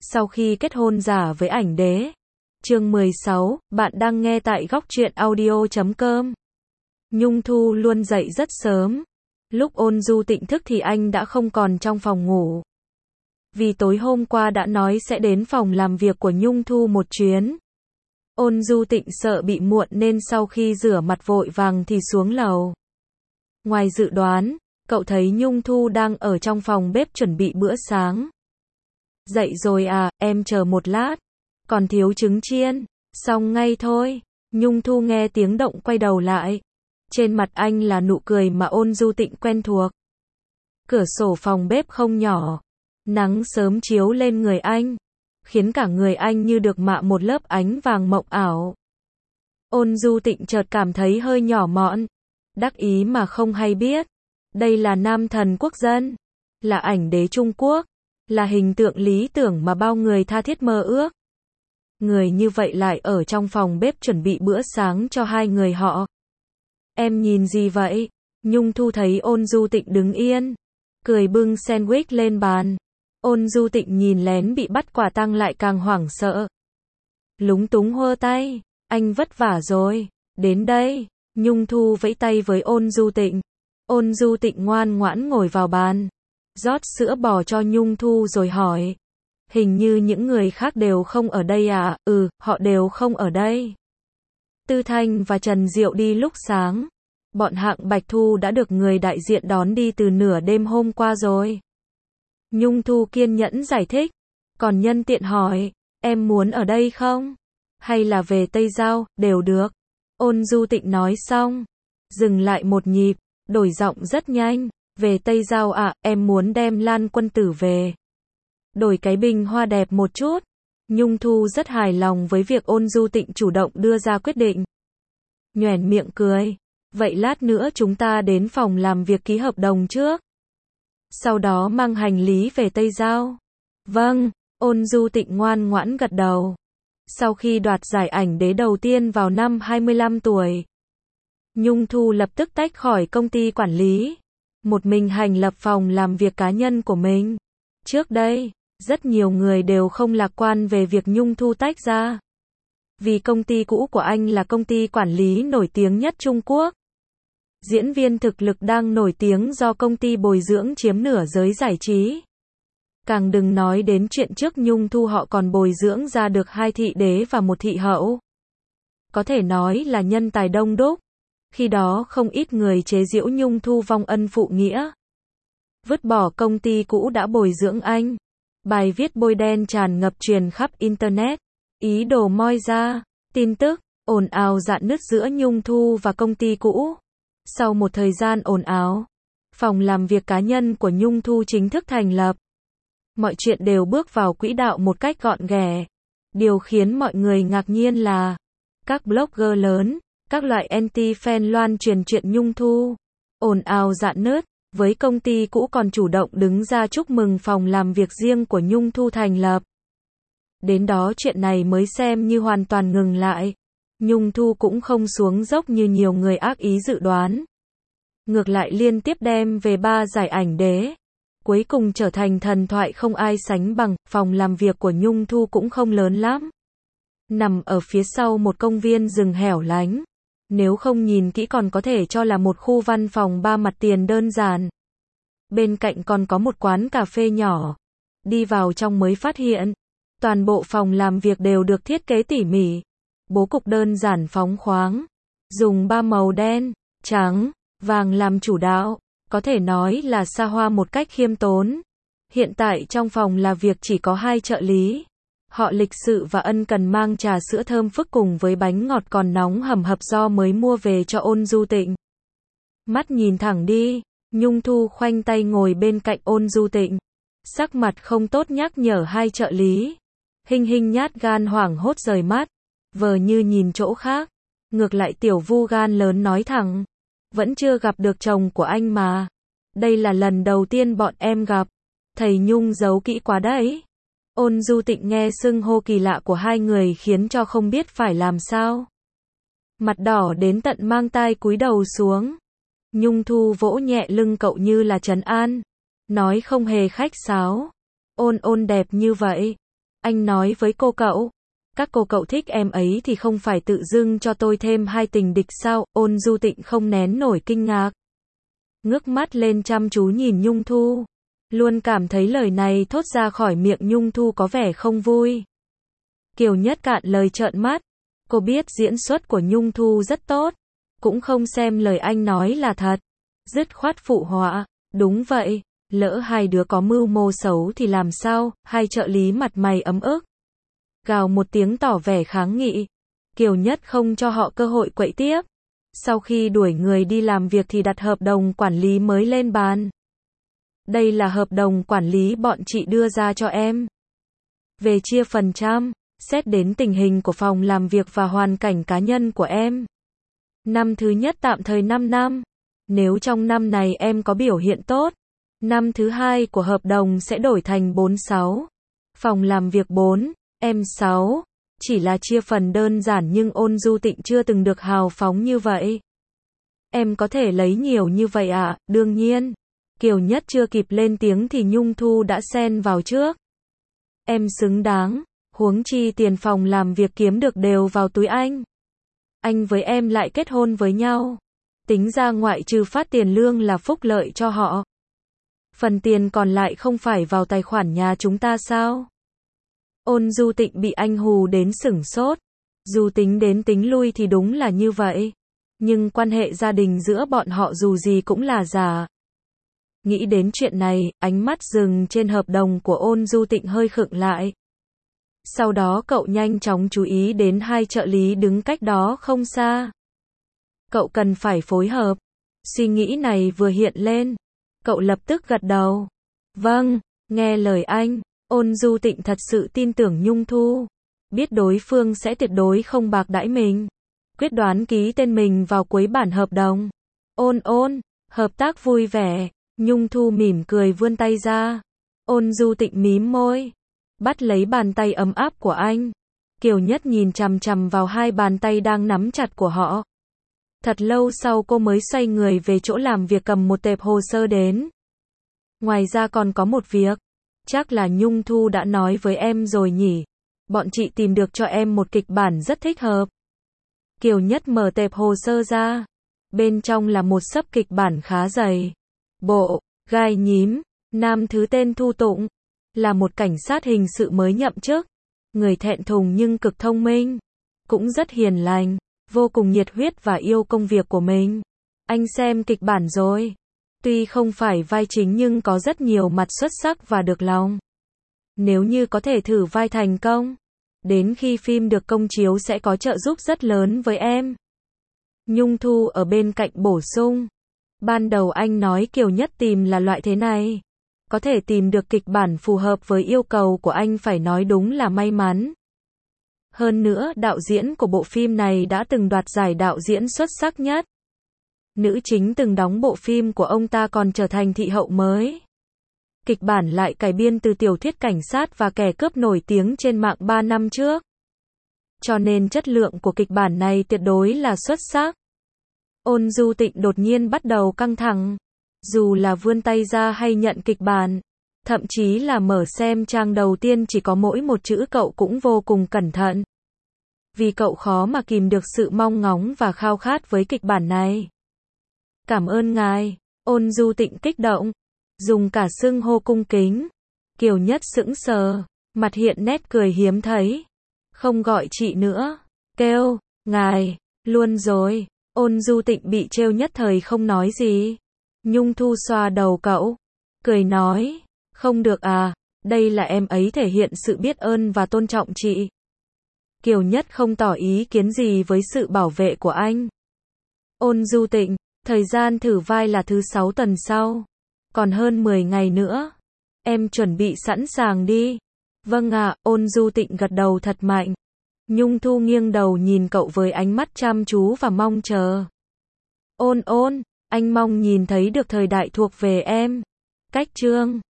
Sau khi kết hôn giả với ảnh đế. Chương 16, bạn đang nghe tại góc truyện audio.com. Nhung Thu luôn dậy rất sớm. Lúc Ôn Du Tịnh thức thì anh đã không còn trong phòng ngủ. Vì tối hôm qua đã nói sẽ đến phòng làm việc của Nhung Thu một chuyến. Ôn Du Tịnh sợ bị muộn nên sau khi rửa mặt vội vàng thì xuống lầu. Ngoài dự đoán, cậu thấy Nhung Thu đang ở trong phòng bếp chuẩn bị bữa sáng. Dậy rồi à, em chờ một lát. Còn thiếu trứng chiên. Xong ngay thôi. Nhung Thu nghe tiếng động quay đầu lại. Trên mặt anh là nụ cười mà Ôn Du Tịnh quen thuộc. Cửa sổ phòng bếp không nhỏ. Nắng sớm chiếu lên người anh, khiến cả người anh như được mạ một lớp ánh vàng mộng ảo. Ôn Du Tịnh chợt cảm thấy hơi nhỏ mọn, đắc ý mà không hay biết. Đây là nam thần quốc dân, là ảnh đế Trung Quốc, là hình tượng lý tưởng mà bao người tha thiết mơ ước. Người như vậy lại ở trong phòng bếp chuẩn bị bữa sáng cho hai người họ. Em nhìn gì vậy? Nhung Thu thấy Ôn Du Tịnh đứng yên, cười bưng sandwich lên bàn. Ôn Du Tịnh nhìn lén bị bắt quả tang lại càng hoảng sợ. Lúng túng hơ tay, anh vất vả rồi, đến đây. Nhung Thu vẫy tay với Ôn Du Tịnh. Ôn Du Tịnh ngoan ngoãn ngồi vào bàn, rót sữa bò cho Nhung Thu rồi hỏi. Hình như những người khác đều không ở đây à? Ừ, họ đều không ở đây. Tư Thanh và Trần Diệu đi lúc sáng. Bọn Hạng Bạch Thu đã được người đại diện đón đi từ nửa đêm hôm qua rồi. Nhung Thu kiên nhẫn giải thích, còn nhân tiện hỏi, em muốn ở đây không? Hay là về Tây Giao, đều được. Ôn Du Tịnh nói xong, dừng lại một nhịp, đổi giọng rất nhanh, về Tây Giao à, em muốn đem Lan Quân Tử về. Đổi cái bình hoa đẹp một chút. Nhung Thu rất hài lòng với việc Ôn Du Tịnh chủ động đưa ra quyết định. Nhoẻn miệng cười, vậy lát nữa chúng ta đến phòng làm việc ký hợp đồng trước. Sau đó mang hành lý về Tây Giao. Vâng, Ôn Du Tịnh ngoan ngoãn gật đầu. Sau khi đoạt giải ảnh đế đầu tiên vào năm 25 tuổi, Nhung Thu lập tức tách khỏi công ty quản lý, một mình thành lập phòng làm việc cá nhân của mình. Trước đây, rất nhiều người đều không lạc quan về việc Nhung Thu tách ra. Vì công ty cũ của anh là công ty quản lý nổi tiếng nhất Trung Quốc. Diễn viên thực lực đang nổi tiếng do công ty bồi dưỡng chiếm nửa giới giải trí. Càng đừng nói đến chuyện trước Nhung Thu họ còn bồi dưỡng ra được 2 thị đế và 1 thị hậu. Có thể nói là nhân tài đông đúc. Khi đó không ít người chế giễu Nhung Thu vong ân phụ nghĩa. Vứt bỏ công ty cũ đã bồi dưỡng anh. Bài viết bôi đen tràn ngập truyền khắp Internet. Ý đồ moi ra tin tức, ồn ào rạn nứt giữa Nhung Thu và công ty cũ. Sau một thời gian ồn ào, phòng làm việc cá nhân của Nhung Thu chính thức thành lập. Mọi chuyện đều bước vào quỹ đạo một cách gọn ghẽ. Điều khiến mọi người ngạc nhiên là các blogger lớn, các loại anti-fan loan truyền chuyện Nhung Thu ồn ào rạn nứt, với công ty cũ còn chủ động đứng ra chúc mừng phòng làm việc riêng của Nhung Thu thành lập. Đến đó chuyện này mới xem như hoàn toàn ngừng lại. Nhung Thu cũng không xuống dốc như nhiều người ác ý dự đoán. Ngược lại liên tiếp đem về 3 giải ảnh đế. Cuối cùng trở thành thần thoại không ai sánh bằng. Phòng làm việc của Nhung Thu cũng không lớn lắm. Nằm ở phía sau một công viên rừng hẻo lánh. Nếu không nhìn kỹ còn có thể cho là một khu văn phòng 3 mặt tiền đơn giản. Bên cạnh còn có một quán cà phê nhỏ. Đi vào trong mới phát hiện, toàn bộ phòng làm việc đều được thiết kế tỉ mỉ. Bố cục đơn giản phóng khoáng. Dùng 3 màu đen, trắng, vàng làm chủ đạo. Có thể nói là xa hoa một cách khiêm tốn. Hiện tại trong phòng làm việc chỉ có 2 trợ lý. Họ lịch sự và ân cần mang trà sữa thơm phức cùng với bánh ngọt còn nóng hầm hập do mới mua về cho Ôn Du Tịnh. Mắt nhìn thẳng đi, Nhung Thu khoanh tay ngồi bên cạnh Ôn Du Tịnh. Sắc mặt không tốt nhắc nhở 2 trợ lý. Hinh Hinh nhát gan hoảng hốt rời mắt, vờ như nhìn chỗ khác. Ngược lại Tiểu Vu gan lớn nói thẳng, vẫn chưa gặp được chồng của anh mà. Đây là lần đầu tiên bọn em gặp. Thầy Nhung giấu kỹ quá đấy. Ôn Du Tịnh nghe xưng hô kỳ lạ của 2 người khiến cho không biết phải làm sao. Mặt đỏ đến tận mang tai cúi đầu xuống. Nhung Thu vỗ nhẹ lưng cậu như là trấn an. Nói không hề khách sáo. Ôn ôn đẹp như vậy. Anh nói với cô cậu. Các cậu thích em ấy thì không phải tự dưng cho tôi thêm hai tình địch sao? Ôn Du Tịnh không nén nổi kinh ngạc. Ngước mắt lên chăm chú nhìn Nhung Thu. Luôn cảm thấy lời này thốt ra khỏi miệng Nhung Thu có vẻ không vui. Kiều Nhất cạn lời trợn mắt. Cô biết diễn xuất của Nhung Thu rất tốt. Cũng không xem lời anh nói là thật. Dứt khoát phụ họa. Đúng vậy. Lỡ hai đứa có mưu mô xấu thì làm sao? Hai trợ lý mặt mày ấm ức. Gào một tiếng tỏ vẻ kháng nghị. Kiều Nhất không cho họ cơ hội quậy tiếp. Sau khi đuổi người đi làm việc thì đặt hợp đồng quản lý mới lên bàn. Đây là hợp đồng quản lý bọn chị đưa ra cho em. Về chia phần trăm, xét đến tình hình của phòng làm việc và hoàn cảnh cá nhân của em. Năm thứ nhất tạm thời 5 năm. Nếu trong năm này em có biểu hiện tốt, năm thứ hai của hợp đồng sẽ đổi thành 4-6. Phòng làm việc 4, em 6. Chỉ là chia phần đơn giản nhưng Ôn Du Tịnh chưa từng được hào phóng như vậy. Em có thể lấy nhiều như vậy ạ? Đương nhiên. Kiều Nhất chưa kịp lên tiếng thì Nhung Thu đã xen vào trước. Em xứng đáng, huống chi tiền phòng làm việc kiếm được đều vào túi anh. Anh với em lại kết hôn với nhau. Tính ra ngoại trừ phát tiền lương là phúc lợi cho họ. Phần tiền còn lại không phải vào tài khoản nhà chúng ta sao? Ôn Du Tịnh bị anh hù đến sửng sốt. Dù tính đến tính lui thì đúng là như vậy. Nhưng quan hệ gia đình giữa bọn họ dù gì cũng là giả. Nghĩ đến chuyện này, ánh mắt dừng trên hợp đồng của Ôn Du Tịnh hơi khựng lại. Sau đó cậu nhanh chóng chú ý đến hai trợ lý đứng cách đó không xa. Cậu cần phải phối hợp. Suy nghĩ này vừa hiện lên. Cậu lập tức gật đầu. Vâng, nghe lời anh. Ôn Du Tịnh thật sự tin tưởng Nhung Thu. Biết đối phương sẽ tuyệt đối không bạc đãi mình. Quyết đoán ký tên mình vào cuối bản hợp đồng. Ôn, hợp tác vui vẻ. Nhung Thu mỉm cười vươn tay ra. Ôn Du Tịnh mím môi. Bắt lấy bàn tay ấm áp của anh. Kiều Nhất nhìn chằm chằm vào hai bàn tay đang nắm chặt của họ. Thật lâu sau cô mới xoay người về chỗ làm việc cầm một tệp hồ sơ đến. Ngoài ra còn có một việc. Chắc là Nhung Thu đã nói với em rồi nhỉ. Bọn chị tìm được cho em một kịch bản rất thích hợp. Kiều Nhất mở tệp hồ sơ ra. Bên trong là một xấp kịch bản khá dày. Bộ, gai nhím, nam thứ tên Thu Tụng. Là một cảnh sát hình sự mới nhậm chức. Người thẹn thùng nhưng cực thông minh. Cũng rất hiền lành. Vô cùng nhiệt huyết và yêu công việc của mình. Anh xem kịch bản rồi. Tuy không phải vai chính nhưng có rất nhiều mặt xuất sắc và được lòng. Nếu như có thể thử vai thành công, đến khi phim được công chiếu sẽ có trợ giúp rất lớn với em. Nhung Thu ở bên cạnh bổ sung. Ban đầu anh nói Kiều Nhất tìm là loại thế này. Có thể tìm được kịch bản phù hợp với yêu cầu của anh phải nói đúng là may mắn. Hơn nữa, đạo diễn của bộ phim này đã từng đoạt giải đạo diễn xuất sắc nhất. Nữ chính từng đóng bộ phim của ông ta còn trở thành thị hậu mới. Kịch bản lại cải biên từ tiểu thuyết cảnh sát và kẻ cướp nổi tiếng trên mạng 3 năm trước. Cho nên chất lượng của kịch bản này tuyệt đối là xuất sắc. Ôn Du Tịnh đột nhiên bắt đầu căng thẳng. Dù là vươn tay ra hay nhận kịch bản, thậm chí là mở xem trang đầu tiên chỉ có mỗi một chữ cậu cũng vô cùng cẩn thận. Vì cậu khó mà kìm được sự mong ngóng và khao khát với kịch bản này. Cảm ơn ngài. Ôn Du Tịnh kích động. Dùng cả xưng hô cung kính. Kiều Nhất sững sờ. Mặt hiện nét cười hiếm thấy. Không gọi chị nữa. Kêu, ngài, luôn rồi. Ôn Du Tịnh bị trêu nhất thời không nói gì. Nhung Thu xoa đầu cậu. Cười nói. Không được à, đây là em ấy thể hiện sự biết ơn và tôn trọng chị. Kiều Nhất không tỏ ý kiến gì với sự bảo vệ của anh. Ôn Du Tịnh, thời gian thử vai là thứ 6 tuần sau. Còn hơn 10 ngày nữa. Em chuẩn bị sẵn sàng đi. Vâng ạ, Ôn Du Tịnh gật đầu thật mạnh. Nhung Thu nghiêng đầu nhìn cậu với ánh mắt chăm chú và mong chờ. Ôn, anh mong nhìn thấy được thời đại thuộc về em. Cách chương